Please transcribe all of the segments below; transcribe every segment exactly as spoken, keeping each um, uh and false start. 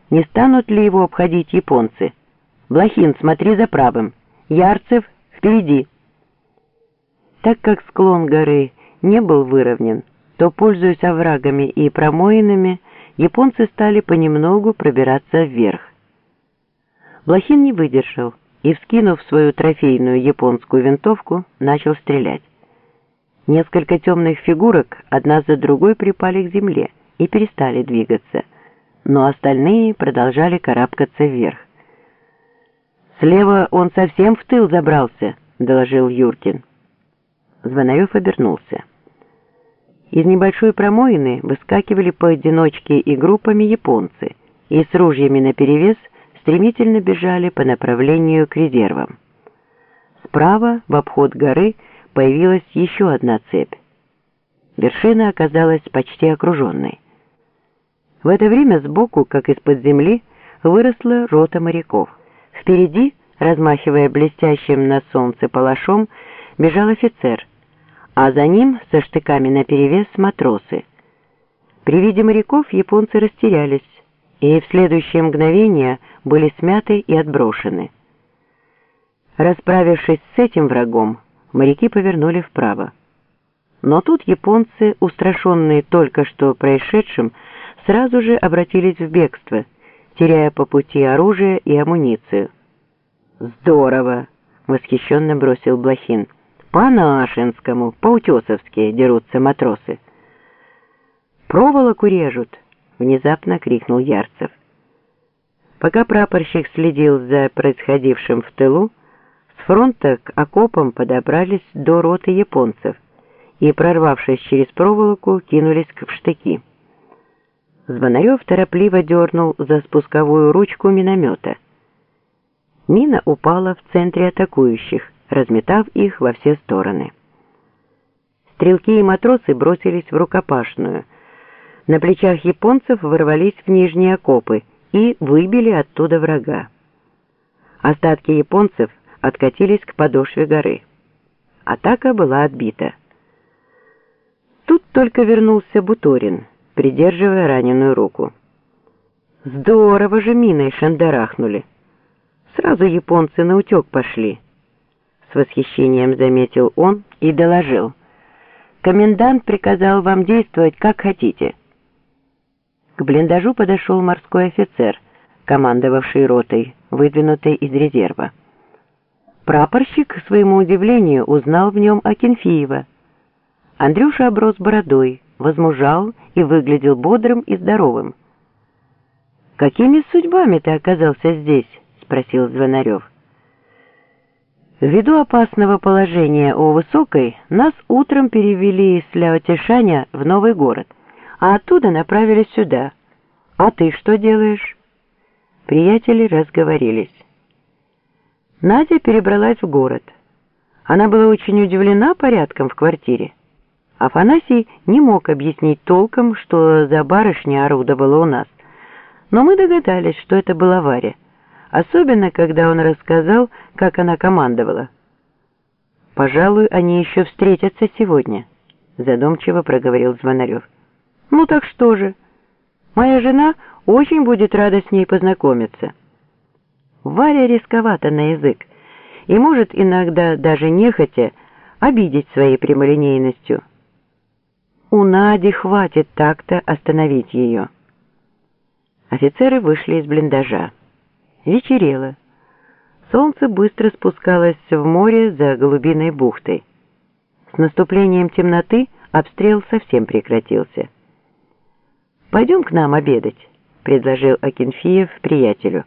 Не станут ли его обходить японцы? Блохин, смотри за правым. Ярцев, впереди. Так как склон горы не был выровнен, то, пользуясь оврагами и промоинами, японцы стали понемногу пробираться вверх. Блохин не выдержал и, вскинув свою трофейную японскую винтовку, начал стрелять. Несколько темных фигурок одна за другой припали к земле и перестали двигаться, но остальные продолжали карабкаться вверх. «Слева он совсем в тыл забрался», — доложил Юркин. Звонарев обернулся. Из небольшой промоины выскакивали поодиночке и группами японцы, и с ружьями наперевес стремительно бежали по направлению к резервам. Справа, в обход горы, появилась еще одна цепь. Вершина оказалась почти окруженной. В это время сбоку, как из-под земли, выросла рота моряков. Впереди, размахивая блестящим на солнце палашом, бежал офицер, а за ним со штыками наперевес матросы. При виде моряков японцы растерялись и в следующее мгновение были смяты и отброшены. Расправившись с этим врагом, моряки повернули вправо. Но тут японцы, устрашенные только что происшедшим, сразу же обратились в бегство, теряя по пути оружие и амуницию. «Здорово!» — восхищенно бросил Блохин. «По-нашенскому, по-утесовски дерутся матросы». «Проволоку режут!» — внезапно крикнул Ярцев. Пока прапорщик следил за происходившим в тылу, с фронта к окопам подобрались до роты японцев и, прорвавшись через проволоку, кинулись в штыки. Звонарев торопливо дернул за спусковую ручку миномета. Мина упала в центре атакующих, разметав их во все стороны. Стрелки и матросы бросились в рукопашную. На плечах японцев ворвались в нижние окопы и выбили оттуда врага. Остатки японцев откатились к подошве горы. Атака была отбита. Тут только вернулся Буторин, придерживая раненую руку. «Здорово же миной шандарахнули! Сразу японцы наутек пошли!» С восхищением заметил он и доложил. «Комендант приказал вам действовать как хотите». К блиндажу подошел морской офицер, командовавший ротой, выдвинутой из резерва. Прапорщик, к своему удивлению, узнал в нем Акинфеева. Андрюша оброс бородой, возмужал и выглядел бодрым и здоровым. «Какими судьбами ты оказался здесь?» — спросил Звонарев. «Ввиду опасного положения у Высокой нас утром перевели из Ляотишаня в новый город, а оттуда направили сюда. А ты что делаешь?» Приятели разговорились. Надя перебралась в город. Она была очень удивлена порядком в квартире. Афанасий не мог объяснить толком, что за барышня орудовала у нас, но мы догадались, что это была Варя, особенно когда он рассказал, как она командовала. «Пожалуй, они еще встретятся сегодня», — задумчиво проговорил Звонарев. «Ну так что же? Моя жена очень будет рада с ней познакомиться». Варя рисковата на язык и может иногда, даже нехотя, обидеть своей прямолинейностью. У Нади хватит так-то остановить ее. Офицеры вышли из блиндажа. Вечерело. Солнце быстро спускалось в море за Голубиной бухтой. С наступлением темноты обстрел совсем прекратился. «Пойдем к нам обедать», — предложил Акинфеев приятелю.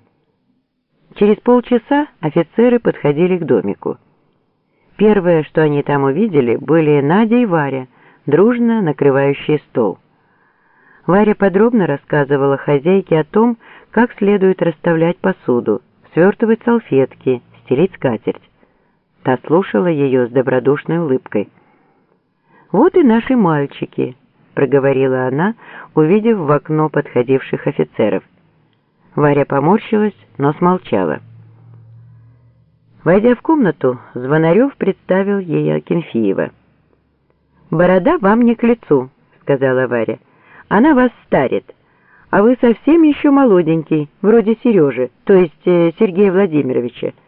Через полчаса офицеры подходили к домику. Первое, что они там увидели, были Надя и Варя, дружно накрывающие стол. Варя подробно рассказывала хозяйке о том, как следует расставлять посуду, свертывать салфетки, стелить скатерть. Та слушала ее с добродушной улыбкой. «Вот и наши мальчики», — проговорила она, увидев в окно подходивших офицеров. Варя поморщилась, но смолчала. Войдя в комнату, Звонарев представил ей Акинфеева. «Борода вам не к лицу», — сказала Варя. «Она вас старит, а вы совсем еще молоденький, вроде Сережи, то есть э, Сергея Владимировича.